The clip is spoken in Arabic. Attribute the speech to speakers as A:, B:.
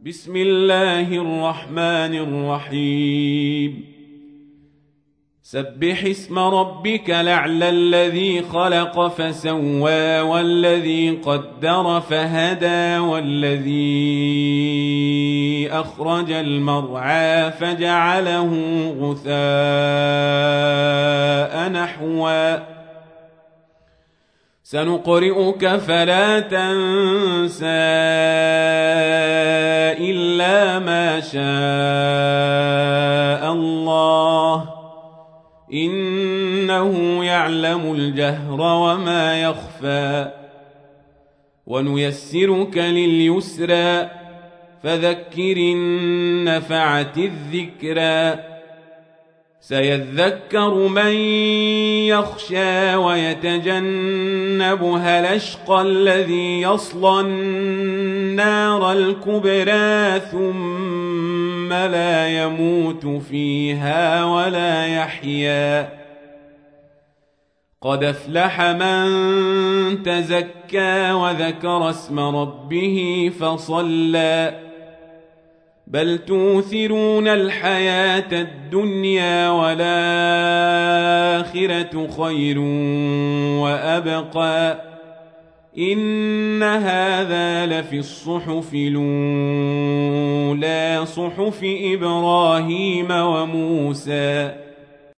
A: بسم الله الرحمن الرحيم سبح اسم ربك الأعلى الذي خلق فسوى والذي قدر فهدى والذي أخرج المرعى فجعله غثاء نحوا سنقرئك فلا تنسى إلا ما شاء الله إنه يعلم الجهر وما يخفى ونيسرك لليسرى فذكر إن نفعت الذكرى سيذكر من يخشى ويتجنبها الأشقى الذي يصلى النار الكبرى ثم لا يموت فيها ولا يحيا قد أفلح من تزكى وذكر اسم ربه فصلى بل توثرون الحياة الدنيا والآخرة خير وأبقى إن هذا لفي الصحف الأولى صحف إبراهيم وموسى